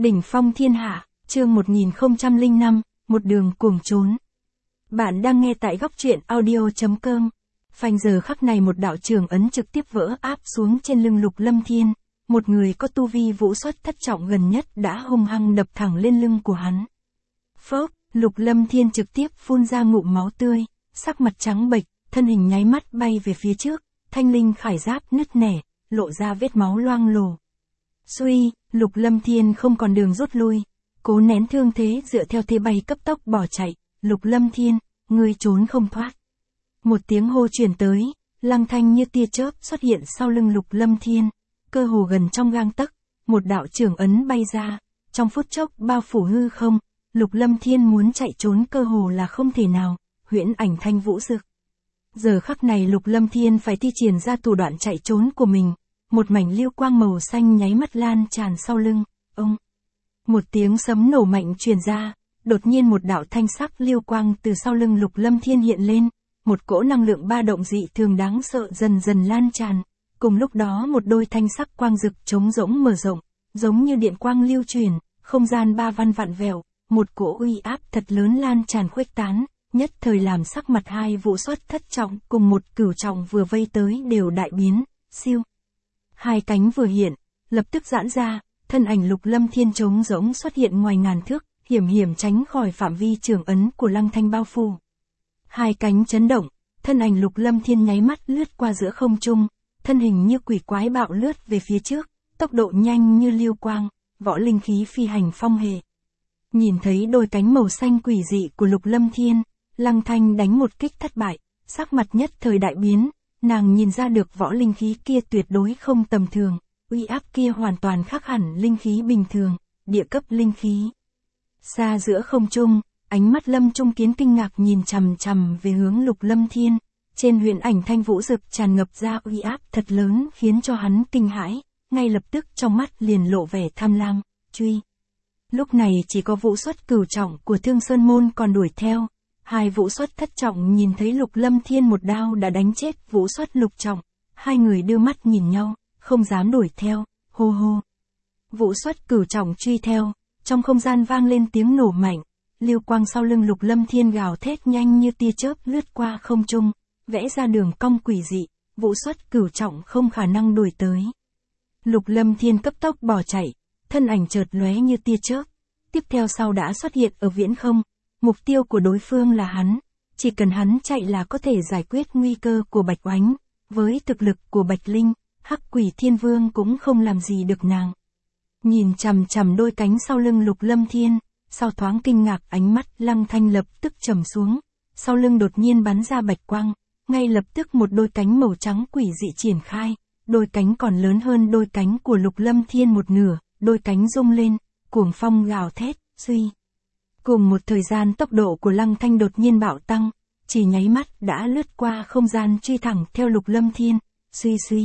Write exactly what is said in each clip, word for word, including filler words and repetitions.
Đỉnh phong thiên hạ, chương một nghìn không trăm lẻ năm, một đường cuồng trốn. Bạn đang nghe tại góc truyện audio.com. Phanh giờ khắc này một đạo trường ấn trực tiếp vỡ áp xuống trên lưng Lục Lâm Thiên, một người có tu vi vũ xuất thất trọng gần nhất đã hung hăng đập thẳng lên lưng của hắn. Phốc, Lục Lâm Thiên trực tiếp phun ra ngụm máu tươi, sắc mặt trắng bệch, thân hình nháy mắt bay về phía trước, thanh linh khải giáp nứt nẻ, lộ ra vết máu loang lổ. Suy, Lục Lâm Thiên không còn đường rút lui, cố nén thương thế dựa theo thế bay cấp tốc bỏ chạy. Lục Lâm Thiên, ngươi trốn không thoát. Một tiếng hô truyền tới, Lăng Thanh như tia chớp xuất hiện sau lưng Lục Lâm Thiên, cơ hồ gần trong gang tấc, một đạo trường ấn bay ra, trong phút chốc bao phủ hư không. Lục Lâm Thiên muốn chạy trốn cơ hồ là không thể nào, huyễn ảnh thanh vũ dực. Giờ khắc này Lục Lâm Thiên phải thi triển ra thủ đoạn chạy trốn của mình, một mảnh lưu quang màu xanh nháy mắt lan tràn sau lưng, ông. Một tiếng sấm nổ mạnh truyền ra, đột nhiên một đạo thanh sắc lưu quang từ sau lưng Lục Lâm Thiên hiện lên, một cỗ năng lượng ba động dị thường đáng sợ dần dần lan tràn, cùng lúc đó một đôi thanh sắc quang rực trống rỗng mở rộng, giống như điện quang lưu truyền, không gian ba văn vặn vẹo, một cỗ uy áp thật lớn lan tràn khuếch tán, nhất thời làm sắc mặt hai vũ xuất thất trọng cùng một cửu trọng vừa vây tới đều đại biến, siêu. Hai cánh vừa hiện, lập tức giãn ra, thân ảnh Lục Lâm Thiên trống rỗng xuất hiện ngoài ngàn thước, hiểm hiểm tránh khỏi phạm vi trường ấn của Lăng Thanh bao phủ. Hai cánh chấn động, thân ảnh Lục Lâm Thiên nháy mắt lướt qua giữa không trung, thân hình như quỷ quái bạo lướt về phía trước, tốc độ nhanh như lưu quang, võ linh khí phi hành phong hề. Nhìn thấy đôi cánh màu xanh quỷ dị của Lục Lâm Thiên, Lăng Thanh đánh một kích thất bại, sắc mặt nhất thời đại biến, nàng nhìn ra được võ linh khí kia tuyệt đối không tầm thường, uy áp kia hoàn toàn khác hẳn linh khí bình thường, địa cấp linh khí. Xa giữa không trung, ánh mắt Lâm Trung Kiến kinh ngạc nhìn chằm chằm về hướng Lục Lâm Thiên, trên huyền ảnh thanh vũ dực tràn ngập ra uy áp thật lớn khiến cho hắn kinh hãi, ngay lập tức trong mắt liền lộ vẻ tham lam, truy. Lúc này chỉ có vũ xuất cửu trọng của Thương Sơn Môn còn đuổi theo, hai vũ xuất thất trọng nhìn thấy Lục Lâm Thiên một đao đã đánh chết vũ xuất lục trọng, hai người đưa mắt nhìn nhau, không dám đuổi theo, hô hô. Vũ xuất cửu trọng truy theo, trong không gian vang lên tiếng nổ mạnh, lưu quang sau lưng Lục Lâm Thiên gào thét nhanh như tia chớp lướt qua không trung, vẽ ra đường cong quỷ dị, vũ xuất cửu trọng không khả năng đuổi tới. Lục Lâm Thiên cấp tốc bỏ chạy, thân ảnh chợt lóe như tia chớp, tiếp theo sau đã xuất hiện ở viễn không, mục tiêu của đối phương là hắn, chỉ cần hắn chạy là có thể giải quyết nguy cơ của Bạch Oánh, với thực lực của Bạch Linh, Hắc Quỷ Thiên Vương cũng không làm gì được nàng. Nhìn chằm chằm đôi cánh sau lưng Lục Lâm Thiên, sau thoáng kinh ngạc ánh mắt Lăng Thanh lập tức trầm xuống, sau lưng đột nhiên bắn ra bạch quang, ngay lập tức một đôi cánh màu trắng quỷ dị triển khai, đôi cánh còn lớn hơn đôi cánh của Lục Lâm Thiên một nửa, đôi cánh rung lên, cuồng phong gào thét, suy. Cùng một thời gian tốc độ của Lăng Thanh đột nhiên bạo tăng, chỉ nháy mắt đã lướt qua không gian truy thẳng theo Lục Lâm Thiên, suy suy.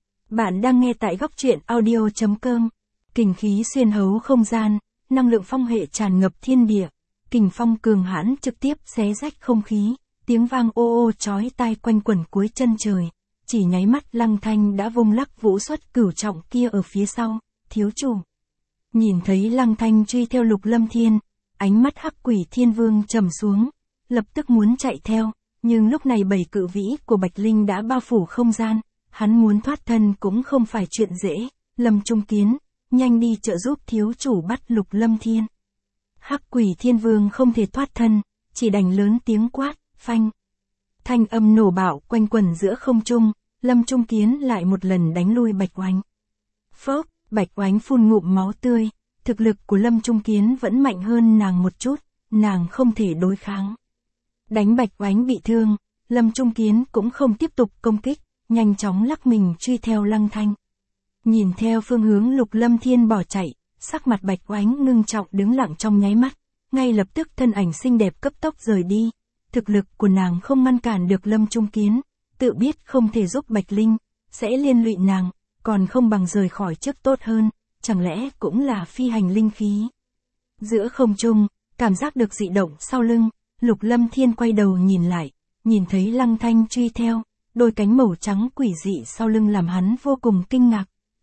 Bạn đang nghe tại góc truyện audio.com. Kình khí xuyên hấu không gian, năng lượng phong hệ tràn ngập thiên địa, kình phong cường hãn trực tiếp xé rách không khí, tiếng vang ô ô chói tai quanh quẩn cuối chân trời, chỉ nháy mắt Lăng Thanh đã vung lắc vũ xuất cửu trọng kia ở phía sau, thiếu chủ. Nhìn thấy Lăng Thanh truy theo Lục Lâm Thiên, ánh mắt Hắc Quỷ Thiên Vương trầm xuống, lập tức muốn chạy theo, nhưng lúc này bảy cự vĩ của Bạch Linh đã bao phủ không gian, hắn muốn thoát thân cũng không phải chuyện dễ, Lâm Trung Kiến, nhanh đi trợ giúp thiếu chủ bắt Lục Lâm Thiên. Hắc Quỷ Thiên Vương không thể thoát thân, chỉ đành lớn tiếng quát, phanh. Thanh âm nổ bạo quanh quẩn giữa không trung, Lâm Trung Kiến lại một lần đánh lui Bạch Oánh. Phốc, Bạch Oánh phun ngụm máu tươi, thực lực của Lâm Trung Kiến vẫn mạnh hơn nàng một chút, nàng không thể đối kháng. Đánh Bạch Oánh bị thương, Lâm Trung Kiến cũng không tiếp tục công kích, nhanh chóng lắc mình truy theo Lăng Thanh. Nhìn theo phương hướng Lục Lâm Thiên bỏ chạy, sắc mặt Bạch Oánh ngưng trọng đứng lặng trong nháy mắt, ngay lập tức thân ảnh xinh đẹp cấp tốc rời đi, thực lực của nàng không ngăn cản được Lâm Trung Kiến, tự biết không thể giúp Bạch Linh, sẽ liên lụy nàng, còn không bằng rời khỏi trước tốt hơn, chẳng lẽ cũng là phi hành linh khí. Giữa không trung, cảm giác được dị động sau lưng, Lục Lâm Thiên quay đầu nhìn lại, nhìn thấy Lăng Thanh truy theo, đôi cánh màu trắng quỷ dị sau lưng làm hắn vô cùng kinh ngạc.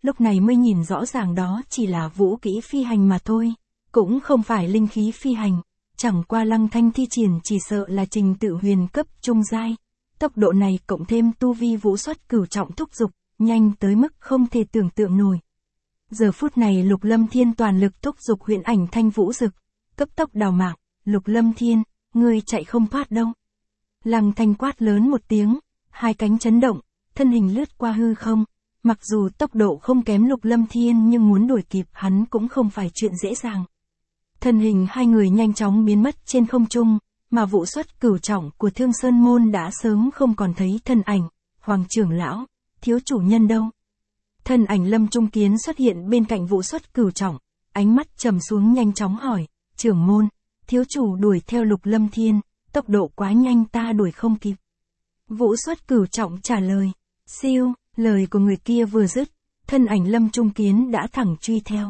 lúc này mới nhìn rõ ràng đó chỉ là vũ kỹ phi hành mà thôi, cũng không phải linh khí phi hành, chẳng qua Lăng Thanh thi triển chỉ sợ là trình tự huyền cấp trung giai. Tốc độ này cộng thêm tu vi vũ xuất cửu trọng thúc dục, nhanh tới mức không thể tưởng tượng nổi. Giờ phút này Lục Lâm Thiên toàn lực thúc dục huyễn ảnh thanh vũ dực, cấp tốc đào mạng, Lục Lâm Thiên, ngươi chạy không thoát đâu. Lăng Thanh quát lớn một tiếng, hai cánh chấn động, thân hình lướt qua hư không, mặc dù tốc độ không kém Lục Lâm Thiên nhưng muốn đuổi kịp hắn cũng không phải chuyện dễ dàng. Thân hình hai người nhanh chóng biến mất trên không trung, mà vũ xuất cửu trọng của Thương Sơn Môn đã sớm không còn thấy thân ảnh. Hoàng trưởng lão, thiếu chủ nhân đâu? Thân ảnh Lâm Trung Kiến xuất hiện bên cạnh vũ xuất cửu trọng, ánh mắt trầm xuống nhanh chóng hỏi, trưởng môn, thiếu chủ đuổi theo Lục Lâm Thiên, tốc độ quá nhanh ta đuổi không kịp. Vũ xuất cửu trọng trả lời, siêu, lời của người kia vừa dứt, thân ảnh Lâm Trung Kiến đã thẳng truy theo.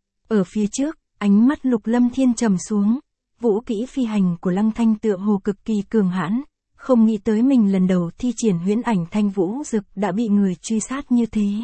Ở phía trước, ánh mắt Lục Lâm Thiên trầm xuống, vũ kỹ phi hành của Lăng Thanh tựa hồ cực kỳ cường hãn, không nghĩ tới mình lần đầu thi triển huyễn ảnh thanh vũ dực đã bị người truy sát như thế.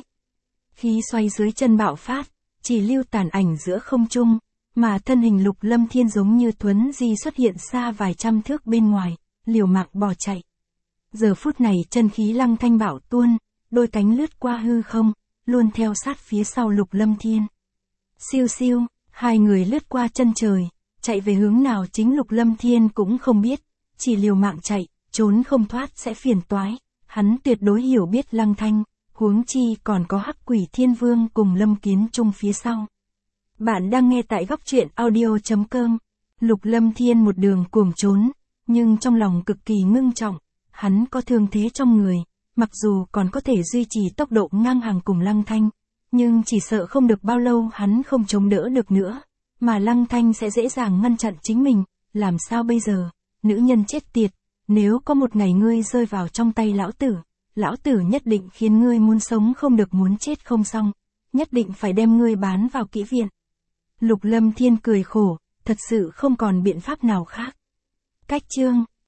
Khí xoay dưới chân bạo phát, chỉ lưu tàn ảnh giữa không trung, mà thân hình Lục Lâm Thiên giống như thuấn di xuất hiện xa vài trăm thước bên ngoài, liều mạng bỏ chạy. Giờ phút này chân khí Lăng Thanh bạo tuôn, đôi cánh lướt qua hư không, luôn theo sát phía sau Lục Lâm Thiên. Siêu siêu, hai người lướt qua chân trời, chạy về hướng nào chính Lục Lâm Thiên cũng không biết, chỉ liều mạng chạy, trốn không thoát sẽ phiền toái, hắn tuyệt đối hiểu biết Lăng Thanh, huống chi còn có Hắc Quỷ Thiên Vương cùng Lâm Kiến Trung phía sau. Bạn đang nghe tại góc truyện audio chấm com. Lục Lâm Thiên một đường cuồng trốn, nhưng trong lòng cực kỳ ngưng trọng, hắn có thương thế trong người, mặc dù còn có thể duy trì tốc độ ngang hàng cùng Lăng Thanh, nhưng chỉ sợ không được bao lâu hắn không chống đỡ được nữa, mà Lăng Thanh sẽ dễ dàng ngăn chặn chính mình, làm sao bây giờ, nữ nhân chết tiệt, nếu có một ngày ngươi rơi vào trong tay lão tử, lão tử nhất định khiến ngươi muốn sống không được muốn chết không xong, nhất định phải đem ngươi bán vào kỹ viện. Lục Lâm Thiên cười khổ, thật sự không còn biện pháp nào khác. Cách chương